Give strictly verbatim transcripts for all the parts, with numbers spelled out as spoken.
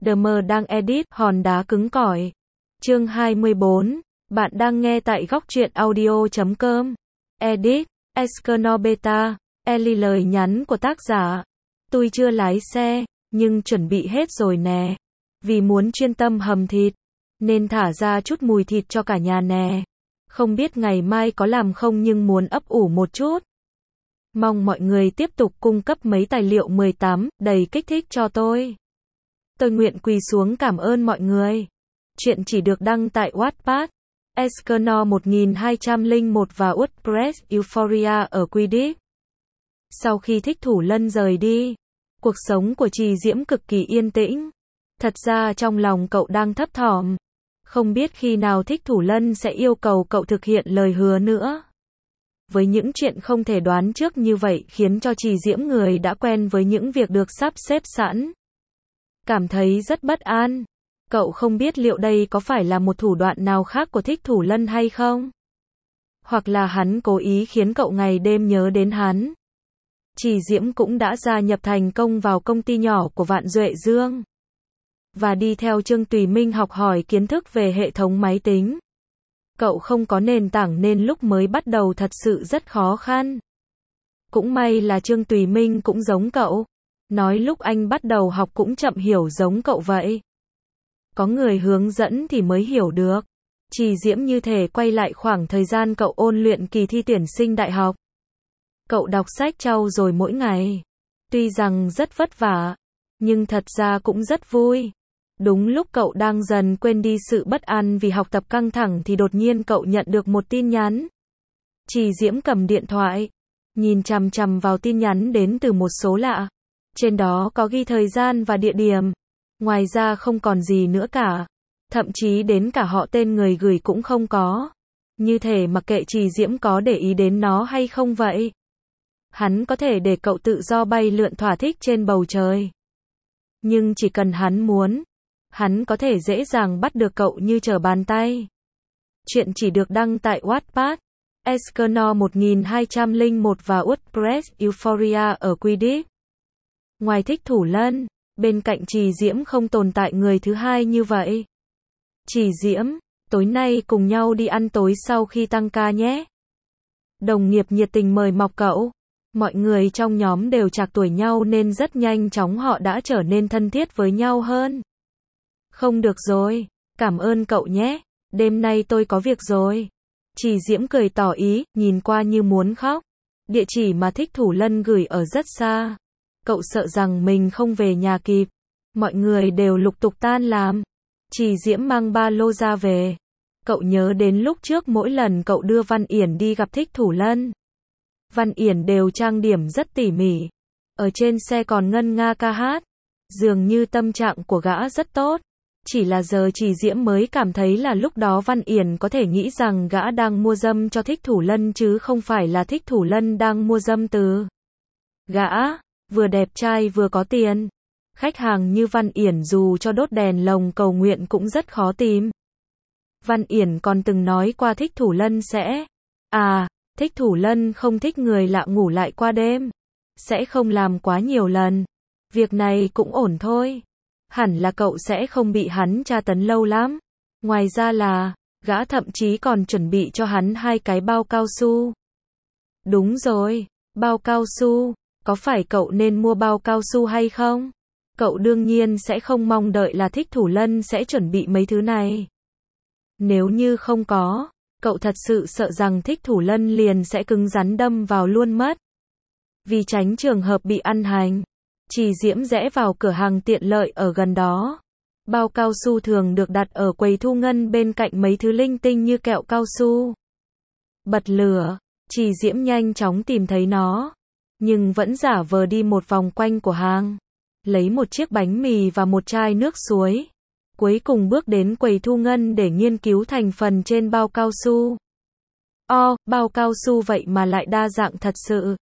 đê em đang edit hòn đá cứng cỏi. Chương hai mươi bốn. Bạn đang nghe tại góc truyện audio chấm com. Edit, Escanobeta, Ellie lời nhắn của tác giả. Tôi chưa lái xe, nhưng chuẩn bị hết rồi nè. Vì muốn chuyên tâm hầm thịt, nên thả ra chút mùi thịt cho cả nhà nè. Không biết ngày mai có làm không nhưng muốn ấp ủ một chút. Mong mọi người tiếp tục cung cấp mấy tài liệu mười tám, đầy kích thích cho tôi. Tôi nguyện quỳ xuống cảm ơn mọi người. Chuyện chỉ được đăng tại Wattpad, Escanor một nghìn hai trăm lẻ một và WordPress Euphoria ở Quidditch. Sau khi Thích Thủ Lân rời đi, cuộc sống của Trì Diễm cực kỳ yên tĩnh. Thật ra trong lòng cậu đang thấp thỏm. Không biết khi nào Thích Thủ Lân sẽ yêu cầu cậu thực hiện lời hứa nữa. Với những chuyện không thể đoán trước như vậy khiến cho Trì Diễm người đã quen với những việc được sắp xếp sẵn, cảm thấy rất bất an. Cậu không biết liệu đây có phải là một thủ đoạn nào khác của Thích Thủ Lân hay không? Hoặc là hắn cố ý khiến cậu ngày đêm nhớ đến hắn. Trì Diễm cũng đã gia nhập thành công vào công ty nhỏ của Vạn Duệ Dương. Và đi theo Trương Tùy Minh học hỏi kiến thức về hệ thống máy tính. Cậu không có nền tảng nên lúc mới bắt đầu thật sự rất khó khăn. Cũng may là Trương Tùy Minh cũng giống cậu. Nói lúc anh bắt đầu học cũng chậm hiểu giống cậu vậy. Có người hướng dẫn thì mới hiểu được. Trì Diễm như thể quay lại khoảng thời gian cậu ôn luyện kỳ thi tuyển sinh đại học. Cậu đọc sách trau dồi mỗi ngày. Tuy rằng rất vất vả, nhưng thật ra cũng rất vui. Đúng lúc cậu đang dần quên đi sự bất an vì học tập căng thẳng thì đột nhiên cậu nhận được một tin nhắn. Trì Diễm cầm điện thoại, nhìn chằm chằm vào tin nhắn đến từ một số lạ. Trên đó có ghi thời gian và địa điểm. Ngoài ra không còn gì nữa cả. Thậm chí đến cả họ tên người gửi cũng không có. Như thể mặc kệ Trì Diễm có để ý đến nó hay không vậy. Hắn có thể để cậu tự do bay lượn thỏa thích trên bầu trời. Nhưng chỉ cần hắn muốn, hắn có thể dễ dàng bắt được cậu như trở bàn tay. Chuyện chỉ được đăng tại Wattpad, Escanor một nghìn hai trăm lẻ một và WordPress Euphoria ở Quidditch. Ngoài Thích Thủ Lân, bên cạnh Trì Diễm không tồn tại người thứ hai như vậy. Trì Diễm, tối nay cùng nhau đi ăn tối sau khi tăng ca nhé. Đồng nghiệp nhiệt tình mời mọc cậu. Mọi người trong nhóm đều trạc tuổi nhau nên rất nhanh chóng họ đã trở nên thân thiết với nhau hơn. Không được rồi, cảm ơn cậu nhé, đêm nay tôi có việc rồi. Trì Diễm cười tỏ ý, nhìn qua như muốn khóc. Địa chỉ mà Thích Thủ Lân gửi ở rất xa. Cậu sợ rằng mình không về nhà kịp. Mọi người đều lục tục tan làm. Trì Diễm mang ba lô ra về. Cậu nhớ đến lúc trước mỗi lần cậu đưa Văn Yển đi gặp Thích Thủ Lân. Văn Yển đều trang điểm rất tỉ mỉ. Ở trên xe còn ngân nga ca hát. Dường như tâm trạng của gã rất tốt. Chỉ là giờ Trì Diễm mới cảm thấy là lúc đó Văn Yển có thể nghĩ rằng gã đang mua dâm cho Thích Thủ Lân chứ không phải là Thích Thủ Lân đang mua dâm từ gã. Vừa đẹp trai vừa có tiền. Khách hàng như Văn Yển dù cho đốt đèn lồng cầu nguyện cũng rất khó tìm. Văn Yển còn từng nói qua Thích Thủ Lân sẽ À, Thích Thủ Lân không thích người lạ ngủ lại qua đêm. Sẽ không làm quá nhiều lần. Việc này cũng ổn thôi. Hẳn là cậu sẽ không bị hắn tra tấn lâu lắm. Ngoài ra là, gã thậm chí còn chuẩn bị cho hắn hai cái bao cao su. Đúng rồi, bao cao su. Có phải cậu nên mua bao cao su hay không? Cậu đương nhiên sẽ không mong đợi là Thích Thủ Lân sẽ chuẩn bị mấy thứ này. Nếu như không có, cậu thật sự sợ rằng Thích Thủ Lân liền sẽ cứng rắn đâm vào luôn mất. Vì tránh trường hợp bị ăn hành, Trì Diễm rẽ vào cửa hàng tiện lợi ở gần đó. Bao cao su thường được đặt ở quầy thu ngân bên cạnh mấy thứ linh tinh như kẹo cao su. Bật lửa, Trì Diễm nhanh chóng tìm thấy nó. Nhưng vẫn giả vờ đi một vòng quanh của hàng. Lấy một chiếc bánh mì và một chai nước suối. Cuối cùng bước đến quầy thu ngân để nghiên cứu thành phần trên bao cao su. O, bao cao su vậy mà lại đa dạng thật sự.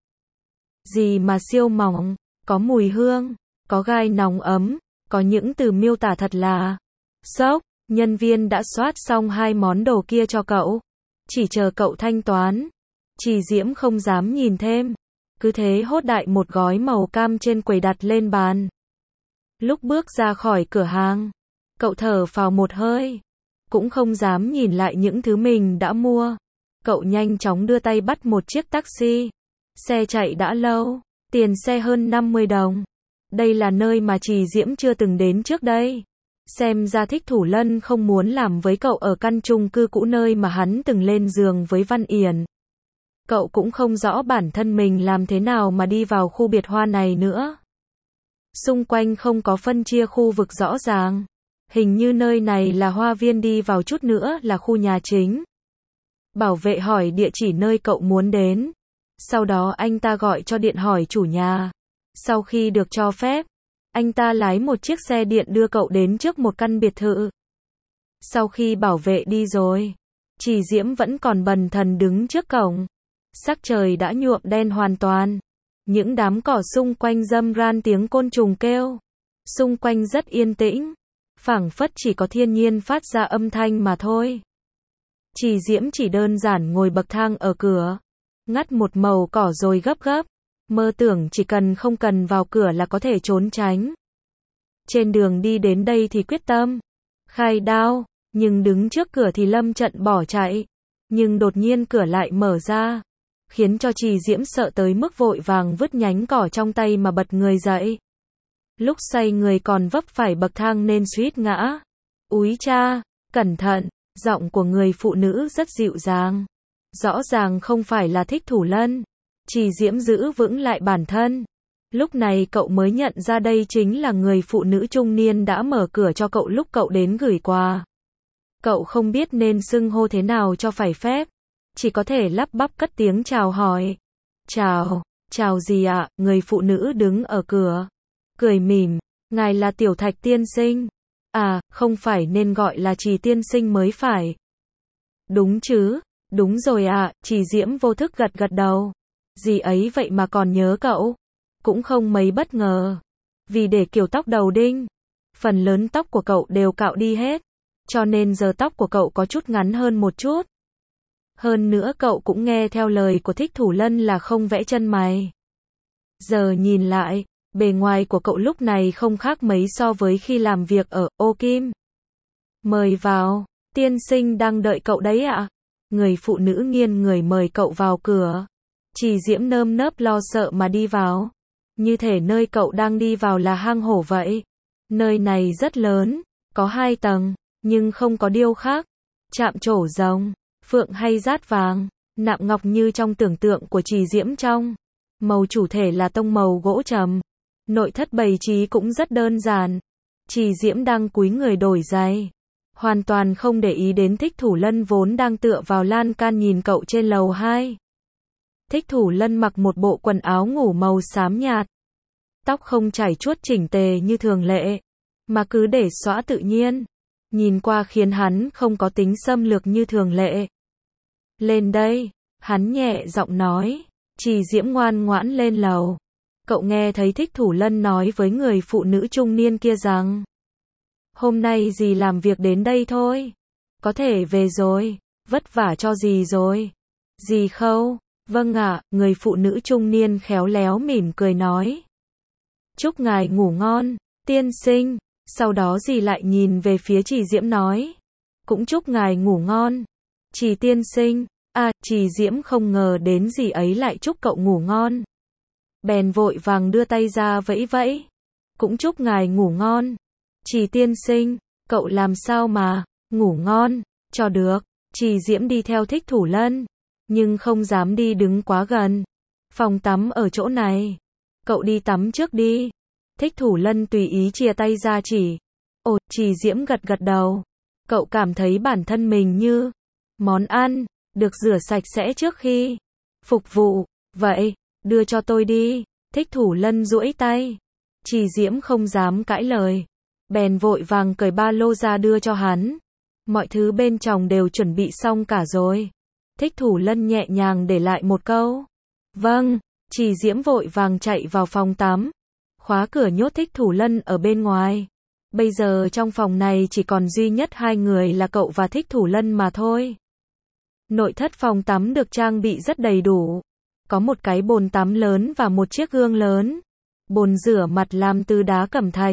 Gì mà siêu mỏng, có mùi hương, có gai nóng ấm, có những từ miêu tả thật là sốc. Nhân viên đã soát xong hai món đồ kia cho cậu. Chỉ chờ cậu thanh toán. Trì Diễm không dám nhìn thêm. Cứ thế hốt đại một gói màu cam trên quầy đặt lên bàn. Lúc bước ra khỏi cửa hàng, cậu thở phào một hơi, cũng không dám nhìn lại những thứ mình đã mua. Cậu nhanh chóng đưa tay bắt một chiếc taxi. Xe chạy đã lâu, tiền xe hơn năm mươi đồng. Đây là nơi mà Trì Diễm chưa từng đến trước đây. Xem ra Thích Thủ Lân không muốn làm với cậu ở căn chung cư cũ nơi mà hắn từng lên giường với Văn Yển. Cậu cũng không rõ bản thân mình làm thế nào mà đi vào khu biệt hoa này nữa. Xung quanh không có phân chia khu vực rõ ràng. Hình như nơi này là hoa viên, đi vào chút nữa là khu nhà chính. Bảo vệ hỏi địa chỉ nơi cậu muốn đến. Sau đó anh ta gọi cho điện hỏi chủ nhà. Sau khi được cho phép, anh ta lái một chiếc xe điện đưa cậu đến trước một căn biệt thự. Sau khi bảo vệ đi rồi, Trì Diễm vẫn còn bần thần đứng trước cổng. Sắc trời đã nhuộm đen hoàn toàn. Những đám cỏ xung quanh râm ran tiếng côn trùng kêu. Xung quanh rất yên tĩnh, phảng phất chỉ có thiên nhiên phát ra âm thanh mà thôi. Trì Diễm chỉ đơn giản ngồi bậc thang ở cửa, ngắt một màu cỏ rồi gấp gấp, mơ tưởng chỉ cần không cần vào cửa là có thể trốn tránh. Trên đường đi đến đây thì quyết tâm khai đao, nhưng đứng trước cửa thì lâm trận bỏ chạy. Nhưng đột nhiên cửa lại mở ra, khiến cho Trì Diễm sợ tới mức vội vàng vứt nhánh cỏ trong tay mà bật người dậy. Lúc xoay người còn vấp phải bậc thang nên suýt ngã. Úi cha, cẩn thận, giọng của người phụ nữ rất dịu dàng. Rõ ràng không phải là Thích Thủ Lân. Trì Diễm giữ vững lại bản thân. Lúc này cậu mới nhận ra đây chính là người phụ nữ trung niên đã mở cửa cho cậu lúc cậu đến gửi quà. Cậu không biết nên xưng hô thế nào cho phải phép. Chỉ có thể lắp bắp cất tiếng chào hỏi. Chào, chào gì ạ? Người phụ nữ đứng ở cửa cười mỉm. Ngài là Tiểu Thạch tiên sinh. À, không phải nên gọi là Trì tiên sinh mới phải. Đúng chứ, đúng rồi ạ. À, Trì Diễm vô thức gật gật đầu. Gì ấy vậy mà còn nhớ cậu. Cũng không mấy bất ngờ. Vì để kiểu tóc đầu đinh, phần lớn tóc của cậu đều cạo đi hết. Cho nên giờ tóc của cậu có chút ngắn hơn một chút. Hơn nữa cậu cũng nghe theo lời của Thích Thủ Lân là không vẽ chân mày. Giờ nhìn lại, bề ngoài của cậu lúc này không khác mấy so với khi làm việc ở Ô Kim. Mời vào, tiên sinh đang đợi cậu đấy ạ. Người phụ nữ nghiêng người mời cậu vào cửa. Trì Diễm nơm nớp lo sợ mà đi vào. Như thể nơi cậu đang đi vào là hang hổ vậy. Nơi này rất lớn, có hai tầng, nhưng không có điêu khắc, chạm trổ rồng, phượng hay dát vàng, nạm ngọc như trong tưởng tượng của Trì Diễm trong. Màu chủ thể là tông màu gỗ trầm. Nội thất bày trí cũng rất đơn giản. Trì Diễm đang cúi người đổi giày, hoàn toàn không để ý đến Thích Thủ Lân vốn đang tựa vào lan can nhìn cậu trên lầu hai. Thích Thủ Lân mặc một bộ quần áo ngủ màu xám nhạt. Tóc không chảy chuốt chỉnh tề như thường lệ, mà cứ để xõa tự nhiên. Nhìn qua khiến hắn không có tính xâm lược như thường lệ. Lên đây, hắn nhẹ giọng nói. Trì Diễm ngoan ngoãn lên lầu. Cậu nghe thấy Thích Thủ Lân nói với người phụ nữ trung niên kia rằng, hôm nay dì làm việc đến đây thôi, có thể về rồi, vất vả cho dì rồi. Dì Khâu, vâng ạ. Người phụ nữ trung niên khéo léo mỉm cười nói. Chúc ngài ngủ ngon, tiên sinh. Sau đó dì lại nhìn về phía Trì Diễm nói, cũng chúc ngài ngủ ngon, Trì tiên sinh. À, Trì Diễm không ngờ đến dì ấy lại chúc cậu ngủ ngon. Bèn vội vàng đưa tay ra vẫy vẫy. Cũng chúc ngài ngủ ngon, Trì tiên sinh. Cậu làm sao mà ngủ ngon cho được. Trì Diễm đi theo Thích Thủ Lân, nhưng không dám đi đứng quá gần. Phòng tắm ở chỗ này, cậu đi tắm trước đi. Thích Thủ Lân tùy ý chia tay ra chỉ. Ồ, Trì Diễm gật gật đầu. Cậu cảm thấy bản thân mình như món ăn, được rửa sạch sẽ trước khi phục vụ. Vậy, đưa cho tôi đi. Thích Thủ Lân duỗi tay. Trì Diễm không dám cãi lời, bèn vội vàng cởi ba lô ra đưa cho hắn. Mọi thứ bên trong đều chuẩn bị xong cả rồi. Thích Thủ Lân nhẹ nhàng để lại một câu. Vâng. Trì Diễm vội vàng chạy vào phòng tắm, khóa cửa nhốt Thích Thủ Lân ở bên ngoài. Bây giờ trong phòng này chỉ còn duy nhất hai người là cậu và Thích Thủ Lân mà thôi. Nội thất phòng tắm được trang bị rất đầy đủ. Có một cái bồn tắm lớn và một chiếc gương lớn. Bồn rửa mặt làm từ đá cẩm thạch.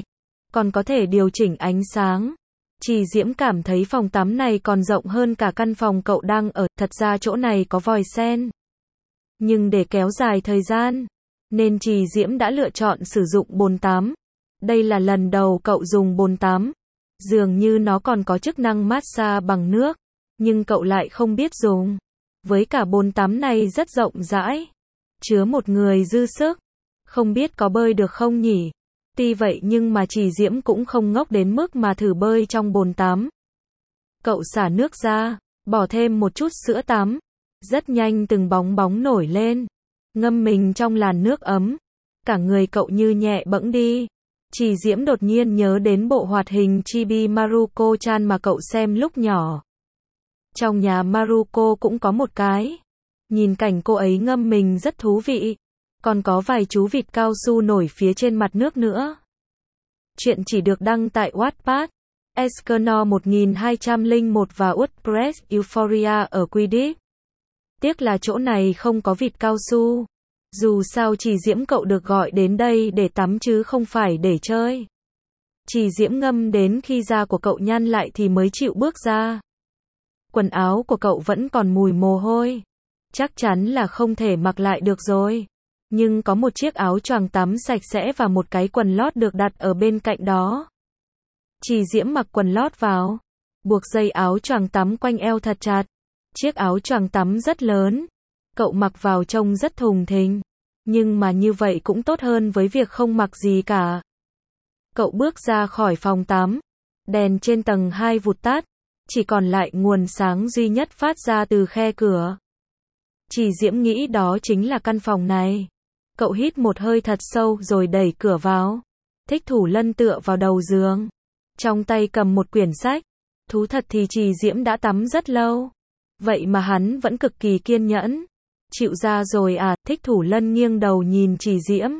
còn có thể điều chỉnh ánh sáng. Trì Diễm cảm thấy phòng tắm này còn rộng hơn cả căn phòng cậu đang ở, thật ra chỗ này có vòi sen. Nhưng để kéo dài thời gian, nên Trì Diễm đã lựa chọn sử dụng bồn tắm. Đây là lần đầu cậu dùng bồn tắm. Dường như nó còn có chức năng massage bằng nước, nhưng cậu lại không biết dùng. Với cả bồn tắm này rất rộng rãi, chứa một người dư sức. Không biết có bơi được không nhỉ? Tuy vậy nhưng mà Trì Diễm cũng không ngốc đến mức mà thử bơi trong bồn tắm. Cậu xả nước ra, bỏ thêm một chút sữa tắm. Rất nhanh từng bóng bóng nổi lên. Ngâm mình trong làn nước ấm. Cả người cậu như nhẹ bẫng đi. Trì Diễm đột nhiên nhớ đến bộ hoạt hình Chibi Maruko-chan mà cậu xem lúc nhỏ. Trong nhà Maruko cũng có một cái. Nhìn cảnh cô ấy ngâm mình rất thú vị. Còn có vài chú vịt cao su nổi phía trên mặt nước nữa. Chuyện chỉ được đăng tại Wattpad, Escanor một nghìn hai trăm lẻ một và WordPress Euphoria ở Quidditch. Tiếc là chỗ này không có vịt cao su. Dù sao Trì Diễm cậu được gọi đến đây để tắm chứ không phải để chơi. Trì Diễm ngâm đến khi da của cậu nhăn lại thì mới chịu bước ra. Quần áo của cậu vẫn còn mùi mồ hôi. Chắc chắn là không thể mặc lại được rồi. Nhưng có một chiếc áo choàng tắm sạch sẽ và một cái quần lót được đặt ở bên cạnh đó. Trì Diễm mặc quần lót vào, buộc dây áo choàng tắm quanh eo thật chặt. Chiếc áo choàng tắm rất lớn, cậu mặc vào trông rất thùng thình, nhưng mà như vậy cũng tốt hơn với việc không mặc gì cả. Cậu bước ra khỏi phòng tắm, đèn trên tầng hai vụt tắt, chỉ còn lại nguồn sáng duy nhất phát ra từ khe cửa. Trì Diễm nghĩ đó chính là căn phòng này. Cậu hít một hơi thật sâu rồi đẩy cửa vào. Thích Thủ Lân tựa vào đầu giường, trong tay cầm một quyển sách. Thú thật thì Trì Diễm đã tắm rất lâu, vậy mà hắn vẫn cực kỳ kiên nhẫn. Chịu ra rồi à? Thích Thủ Lân nghiêng đầu nhìn Trì Diễm.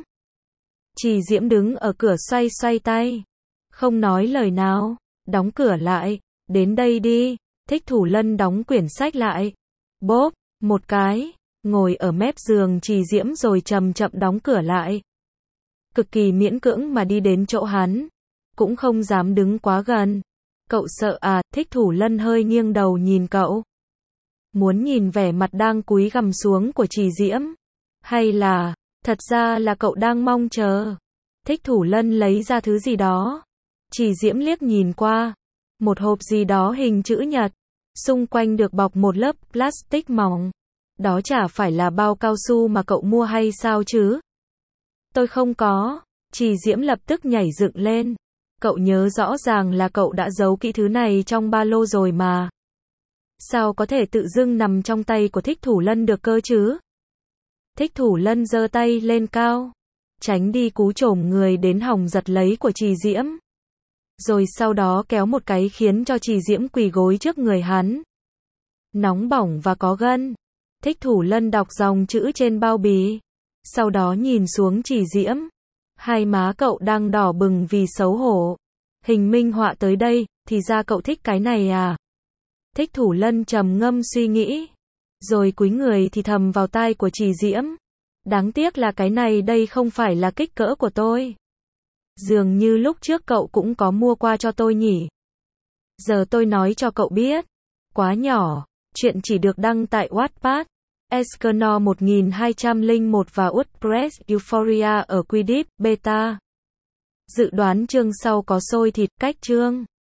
Trì Diễm đứng ở cửa xoay xoay tay, không nói lời nào. Đóng cửa lại, đến đây đi. Thích Thủ Lân đóng quyển sách lại. Bốp, một cái, ngồi ở mép giường Trì Diễm rồi chậm chậm đóng cửa lại. Cực kỳ miễn cưỡng mà đi đến chỗ hắn, cũng không dám đứng quá gần. Cậu sợ à? Thích Thủ Lân hơi nghiêng đầu nhìn cậu. Muốn nhìn vẻ mặt đang cúi gằm xuống của Trì Diễm. Hay là, thật ra là cậu đang mong chờ. Thích Thủ Lân lấy ra thứ gì đó. Trì Diễm liếc nhìn qua. Một hộp gì đó hình chữ nhật. Xung quanh được bọc một lớp plastic mỏng. Đó chả phải là bao cao su mà cậu mua hay sao chứ? Tôi không có. Trì Diễm lập tức nhảy dựng lên. Cậu nhớ rõ ràng là cậu đã giấu kỹ thứ này trong ba lô rồi mà. Sao có thể tự dưng nằm trong tay của Thích Thủ Lân được cơ chứ? Thích Thủ Lân giơ tay lên cao, tránh đi cú chổm người đến hòng giật lấy của Trì Diễm. Rồi sau đó kéo một cái khiến cho Trì Diễm quỳ gối trước người hắn. Nóng bỏng và có gân. Thích Thủ Lân đọc dòng chữ trên bao bì. Sau đó nhìn xuống Trì Diễm. Hai má cậu đang đỏ bừng vì xấu hổ. Hình minh họa tới đây, thì ra cậu thích cái này à? Thích Thủ Lân trầm ngâm suy nghĩ. Rồi cúi người thì thầm vào tai của Trì Diễm. Đáng tiếc là cái này đây không phải là kích cỡ của tôi. Dường như lúc trước cậu cũng có mua qua cho tôi nhỉ. Giờ tôi nói cho cậu biết. Quá nhỏ. Chuyện chỉ được đăng tại Wattpad, Escanor một nghìn hai trăm lẻ một và WordPress Euphoria ở Quidditch Beta. Dự đoán chương sau có xôi thịt cách chương.